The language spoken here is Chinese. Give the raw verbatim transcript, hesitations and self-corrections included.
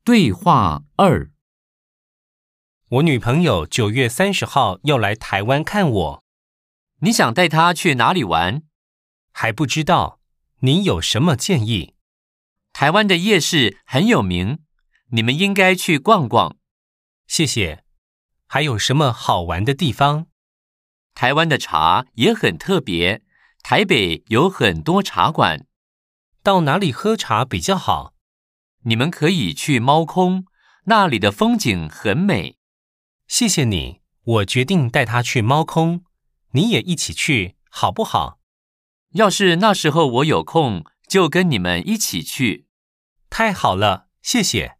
对话二。 我女朋友九月三十号要来台湾看我， 你想带她去哪里玩？ 还不知道，你有什么建议？ 台湾的夜市很有名，你们应该去逛逛。 谢谢。还有什么好玩的地方？ 台湾的茶也很特别，台北有很多茶馆。 到哪里喝茶比较好？ 你们可以去猫空，那里的风景很美。 谢谢你，我决定带他去猫空，你也一起去，好不好？ 要是那时候我有空，就跟你们一起去。 太好了，谢谢。